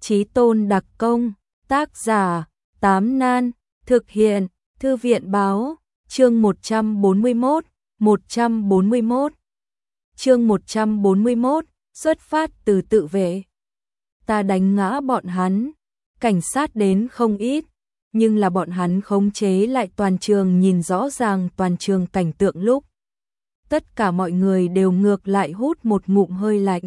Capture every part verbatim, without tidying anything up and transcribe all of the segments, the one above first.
Chí tôn đặc công, tác giả, Tám Nan, thực hiện, Thư viện báo, chương một trăm bốn mươi mốt, một trăm bốn mươi mốt. Chương một trăm bốn mươi mốt, xuất phát từ tự vệ. Ta đánh ngã bọn hắn, cảnh sát đến không ít, nhưng là bọn hắn khống chế lại toàn trường, nhìn rõ ràng toàn trường cảnh tượng lúc. Tất cả mọi người đều ngược lại hút một ngụm hơi lạnh.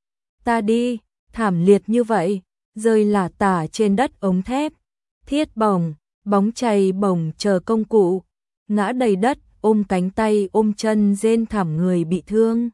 Ta đi, thảm liệt như vậy, rơi lả tả trên đất ống thép, thiết bổng, bóng chày bổng chờ công cụ, ngã đầy đất, ôm cánh tay ôm chân rên thảm người bị thương.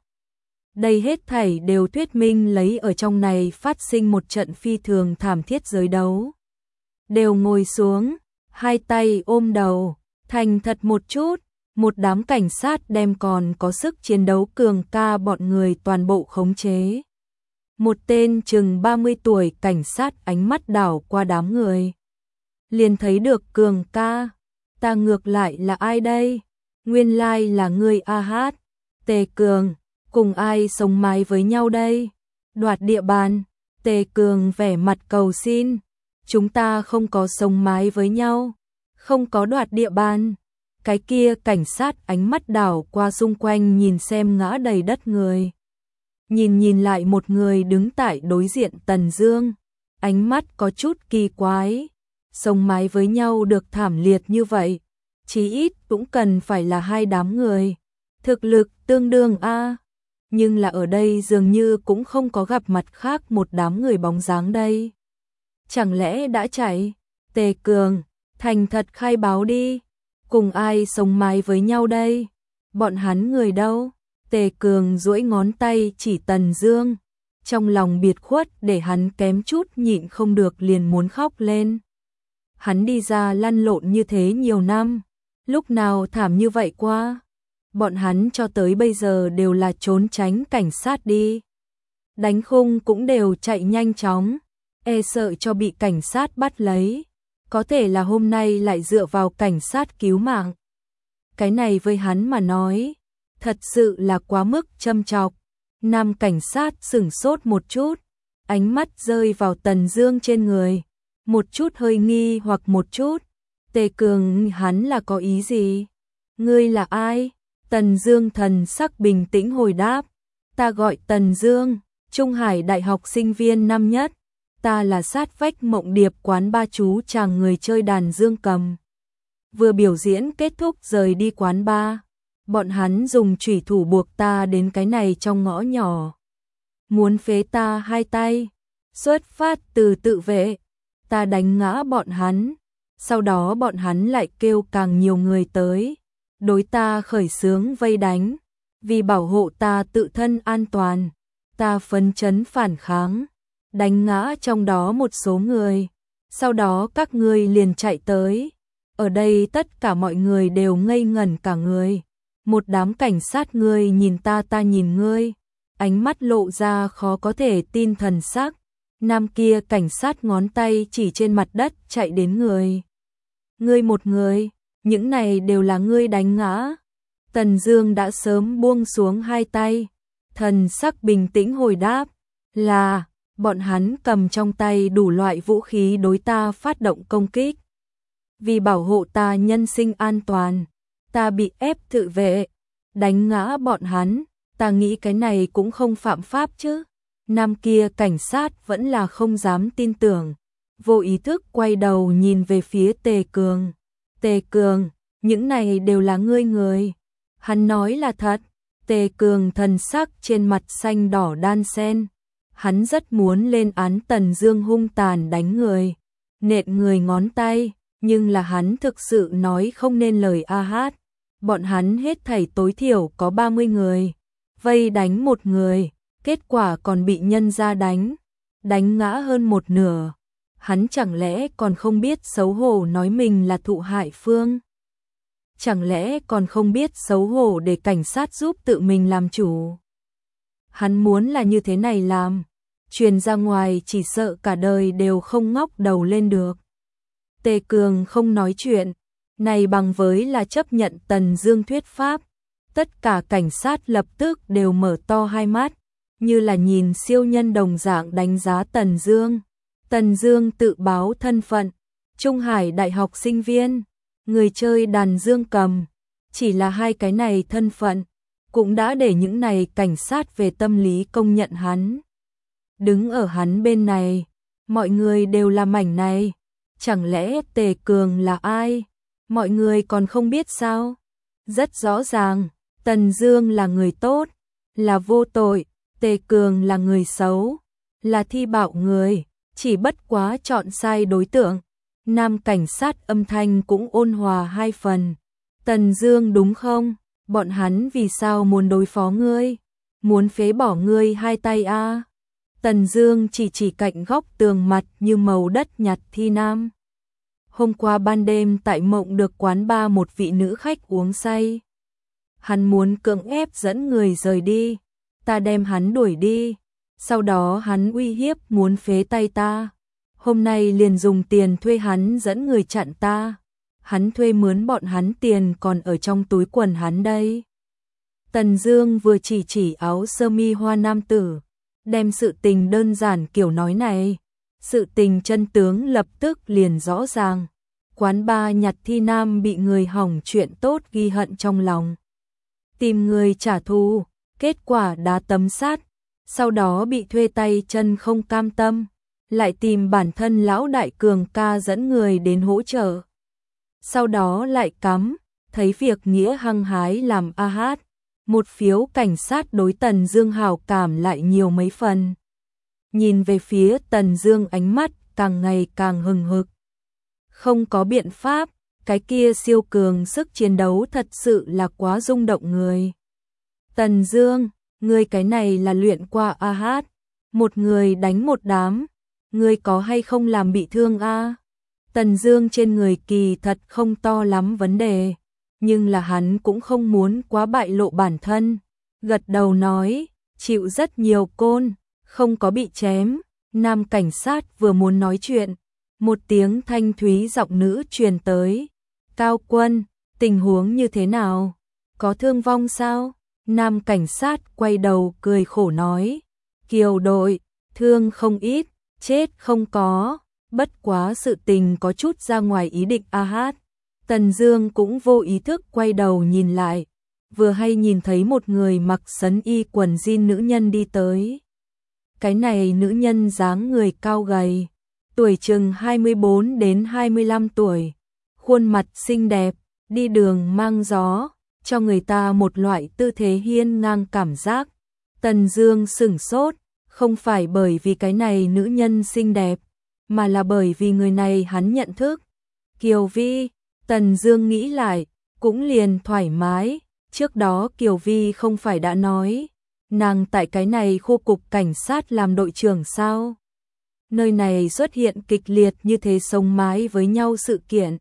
Đây hết thảy đều thuyết minh lấy ở trong này phát sinh một trận phi thường thảm thiết giới đấu. Đều ngồi xuống, hai tay ôm đầu, thành thật một chút, một đám cảnh sát đem còn có sức chiến đấu cường ca bọn người toàn bộ khống chế. Một tên chừng ba mươi tuổi cảnh sát ánh mắt đảo qua đám người. Liền thấy được cường ca, ta ngược lại là ai đây? Nguyên lai là ngươi a hát, Tề Cường, cùng ai sống mái với nhau đây? Đoạt địa bàn, Tề Cường vẻ mặt cầu xin, chúng ta không có sống mái với nhau, không có đoạt địa bàn. Cái kia cảnh sát ánh mắt đảo qua xung quanh nhìn xem ngã đầy đất người. Nhìn nhìn lại một người đứng tại đối diện Tần Dương, ánh mắt có chút kỳ quái. Sống mái với nhau được thảm liệt như vậy, chí ít cũng cần phải là hai đám người. Thực lực tương đương a, nhưng là ở đây dường như cũng không có gặp mặt khác một đám người bóng dáng đây. Chẳng lẽ đã chạy? Tề Cường, thành thật khai báo đi, cùng ai sống mái với nhau đây? Bọn hắn người đâu? Tề Cường duỗi ngón tay chỉ Tần Dương, trong lòng biệt khuất để hắn kém chút nhịn không được liền muốn khóc lên. Hắn đi ra lăn lộn như thế nhiều năm, lúc nào thảm như vậy qua? Bọn hắn cho tới bây giờ đều là trốn tránh cảnh sát đi. Đánh khung cũng đều chạy nhanh chóng, e sợ cho bị cảnh sát bắt lấy. Có thể là hôm nay lại dựa vào cảnh sát cứu mạng. Cái này với hắn mà nói, thật sự là quá mức châm chọc. Nam cảnh sát sửng sốt một chút, ánh mắt rơi vào Tần Dương trên người, một chút hơi nghi hoặc một chút. Tề Cường, hắn là có ý gì? Ngươi là ai? Tần Dương thần sắc bình tĩnh hồi đáp, ta gọi Tần Dương, Trung Hải Đại học sinh viên năm nhất, ta là sát vách Mộng Điệp quán ba chú chàng người chơi đàn dương cầm. Vừa biểu diễn kết thúc rời đi quán ba, bọn hắn dùng chủy thủ buộc ta đến cái này trong ngõ nhỏ, muốn phế ta hai tay. Xuất phát từ tự vệ, ta đánh ngã bọn hắn, sau đó bọn hắn lại kêu càng nhiều người tới, đối ta khởi xướng vây đánh. Vì bảo hộ ta tự thân an toàn, ta phấn chấn phản kháng, đánh ngã trong đó một số người, sau đó các ngươi liền chạy tới. Ở đây tất cả mọi người đều ngây ngẩn cả người, một đám cảnh sát, ngươi nhìn ta ta nhìn ngươi, ánh mắt lộ ra khó có thể tin thần sắc. Nam kia cảnh sát ngón tay chỉ trên mặt đất chạy đến người. Ngươi một người, những này đều là ngươi đánh ngã. Tần Dương đã sớm buông xuống hai tay, thần sắc bình tĩnh hồi đáp, là bọn hắn cầm trong tay đủ loại vũ khí đối ta phát động công kích. Vì bảo hộ ta nhân sinh an toàn, ta bị ép tự vệ, đánh ngã bọn hắn, ta nghĩ cái này cũng không phạm pháp chứ? Nam kia cảnh sát vẫn là không dám tin tưởng, vô ý thức quay đầu nhìn về phía Tề Cường. Tề Cường, những này đều là ngươi người. Hắn nói là thật. Tề Cường thần sắc trên mặt xanh đỏ đan xen. Hắn rất muốn lên án Tần Dương hung tàn đánh người, nện người ngón tay, nhưng là hắn thực sự nói không nên lời a hát. Bọn hắn hết thảy tối thiểu có ba mươi người, vây đánh một người, kết quả còn bị nhân ra đánh, đánh ngã hơn một nửa. Hắn chẳng lẽ còn không biết xấu hổ nói mình là thụ hại phương? Chẳng lẽ còn không biết xấu hổ để cảnh sát giúp tự mình làm chủ? Hắn muốn là như thế này làm, truyền ra ngoài chỉ sợ cả đời đều không ngóc đầu lên được. Tề Cường không nói chuyện, này bằng với là chấp nhận Tần Dương thuyết pháp. Tất cả cảnh sát lập tức đều mở to hai mắt, như là nhìn siêu nhân đồng dạng đánh giá Tần Dương. Tần Dương tự báo thân phận, Trung Hải Đại học sinh viên, người chơi đàn dương cầm, chỉ là hai cái này thân phận, cũng đã để những này cảnh sát về tâm lý công nhận hắn. Đứng ở hắn bên này, mọi người đều là mảnh này, chẳng lẽ Tề Cường là ai? Mọi người còn không biết sao? Rất rõ ràng, Tần Dương là người tốt, là vô tội, Tề Cường là người xấu, là thi bạo người, chỉ bất quá chọn sai đối tượng. Nam cảnh sát âm thanh cũng ôn hòa hai phần. Tần Dương đúng không? Bọn hắn vì sao muốn đối phó ngươi? Muốn phế bỏ ngươi hai tay a? À? Tần Dương chỉ chỉ cạnh góc tường mặt như màu đất nhạt Thi Nam. Hôm qua ban đêm tại Mộng được quán bar một vị nữ khách uống say. Hắn muốn cưỡng ép dẫn người rời đi, ta đem hắn đuổi đi, sau đó hắn uy hiếp muốn phế tay ta. Hôm nay liền dùng tiền thuê hắn dẫn người chặn ta. Hắn thuê mướn bọn hắn tiền còn ở trong túi quần hắn đây. Tần Dương vừa chỉ chỉ áo sơ mi hoa nam tử, đem sự tình đơn giản kiểu nói này, sự tình chân tướng lập tức liền rõ ràng. Quán bar nhặt Thi Nam bị người hỏng chuyện tốt ghi hận trong lòng, tìm người trả thù, kết quả đá tấm sắt, sau đó bị thuê tay chân không cam tâm, lại tìm bản thân lão đại cường ca dẫn người đến hỗ trợ. Sau đó lại cắm, thấy việc nghĩa hăng hái làm a hát, một phiếu cảnh sát đối Tần Dương hảo cảm lại nhiều mấy phần. Nhìn về phía Tần Dương ánh mắt càng ngày càng hừng hực. Không có biện pháp, cái kia siêu cường sức chiến đấu thật sự là quá rung động người. Tần Dương, ngươi cái này là luyện qua a hát, một người đánh một đám, ngươi có hay không làm bị thương a? Tần Dương trên người kỳ thật không to lắm vấn đề, nhưng là hắn cũng không muốn quá bại lộ bản thân, gật đầu nói, chịu rất nhiều côn, không có bị chém. Nam cảnh sát vừa muốn nói chuyện, một tiếng thanh thúy giọng nữ truyền tới, Cao Quân, tình huống như thế nào? Có thương vong sao? Nam cảnh sát quay đầu cười khổ nói, Kiều đội, thương không ít, chết không có, bất quá sự tình có chút ra ngoài ý định a hát. Tần Dương cũng vô ý thức quay đầu nhìn lại, vừa hay nhìn thấy một người mặc sấn y quần jean nữ nhân đi tới. Cái này nữ nhân dáng người cao gầy, tuổi chừng hai mươi bốn đến hai mươi lăm tuổi, khuôn mặt xinh đẹp, đi đường mang gió, cho người ta một loại tư thế hiên ngang cảm giác. Tần Dương sững sốt, không phải bởi vì cái này nữ nhân xinh đẹp, mà là bởi vì người này hắn nhận thức. Kiều Vi, Tần Dương nghĩ lại, cũng liền thoải mái, trước đó Kiều Vi không phải đã nói, nàng tại cái này khu cục cảnh sát làm đội trưởng sao? Nơi này xuất hiện kịch liệt như thế sống mái với nhau sự kiện.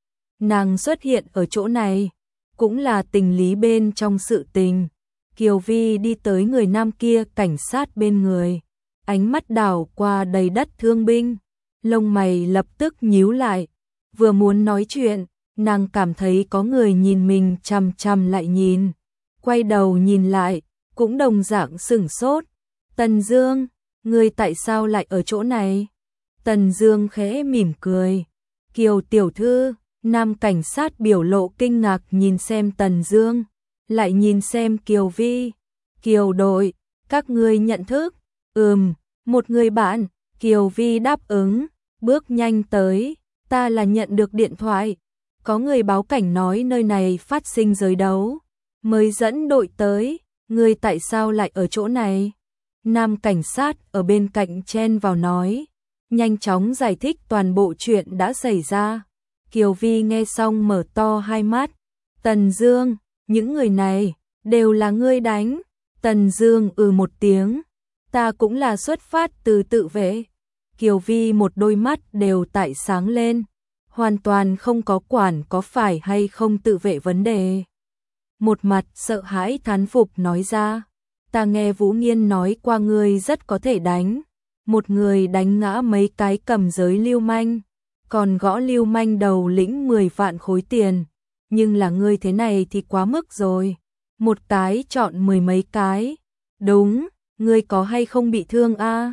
Nàng xuất hiện ở chỗ này, cũng là tình lý bên trong sự tình. Kiều Vi đi tới người nam kia cảnh sát bên người, ánh mắt đảo qua đầy đất thương binh, lông mày lập tức nhíu lại, vừa muốn nói chuyện, nàng cảm thấy có người nhìn mình chằm chằm lại nhìn, quay đầu nhìn lại, cũng đồng dạng sửng sốt. Tần Dương, ngươi tại sao lại ở chỗ này? Tần Dương khẽ mỉm cười. Kiều tiểu thư, nam cảnh sát biểu lộ kinh ngạc nhìn xem Tần Dương, lại nhìn xem Kiều Vi. Kiều đội, các ngươi nhận thức? Ừm, một người bạn. Kiều Vi đáp ứng, bước nhanh tới. Ta là nhận được điện thoại, có người báo cảnh nói nơi này phát sinh giới đấu, mới dẫn đội tới. Ngươi tại sao lại ở chỗ này? Nam cảnh sát ở bên cạnh chen vào nói, nhanh chóng giải thích toàn bộ chuyện đã xảy ra. Kiều Vi nghe xong mở to hai mắt. Tần Dương, những người này đều là ngươi đánh? Tần Dương ừ một tiếng, ta cũng là xuất phát từ tự vệ. Kiều Vi một đôi mắt đều tại sáng lên, hoàn toàn không có quản có phải hay không tự vệ vấn đề. Một mặt sợ hãi thán phục nói ra, ta nghe Vũ Nghiên nói qua ngươi rất có thể đánh, một người đánh ngã mấy cái cầm giới lưu manh, còn gõ lưu manh đầu lĩnh mười vạn khối tiền, nhưng là ngươi thế này thì quá mức rồi, một cái chọn mười mấy cái. Đúng, ngươi có hay không bị thương a?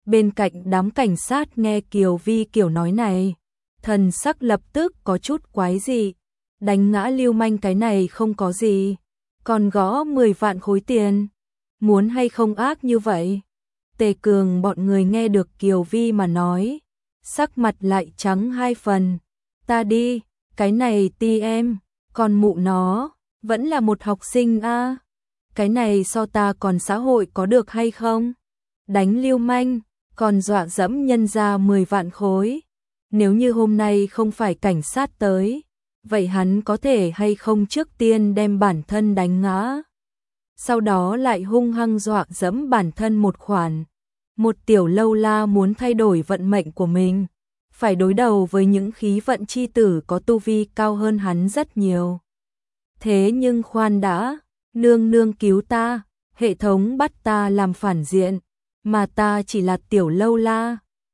Bên cạnh đám cảnh sát nghe Kiều Vi kiểu nói này, thần sắc lập tức có chút quái dị. Đánh ngã lưu manh cái này không có gì, còn gõ mười vạn khối tiền, muốn hay không ác như vậy. Tề Cường bọn người nghe được Kiều Vi mà nói, sắc mặt lại trắng hai phần. Ta đi, cái này ti em, còn mụ nó, vẫn là một học sinh a. Cái này so ta còn xã hội có được hay không? Đánh lưu manh, còn dọa dẫm nhân ra mười vạn khối. Nếu như hôm nay không phải cảnh sát tới, vậy hắn có thể hay không trước tiên đem bản thân đánh ngã, sau đó lại hung hăng dọa dẫm bản thân một khoản. Một tiểu lâu la muốn thay đổi vận mệnh của mình, phải đối đầu với những khí vận chi tử có tu vi cao hơn hắn rất nhiều. Thế nhưng khoan đã, nương nương cứu ta, hệ thống bắt ta làm phản diện, mà ta chỉ là tiểu lâu la,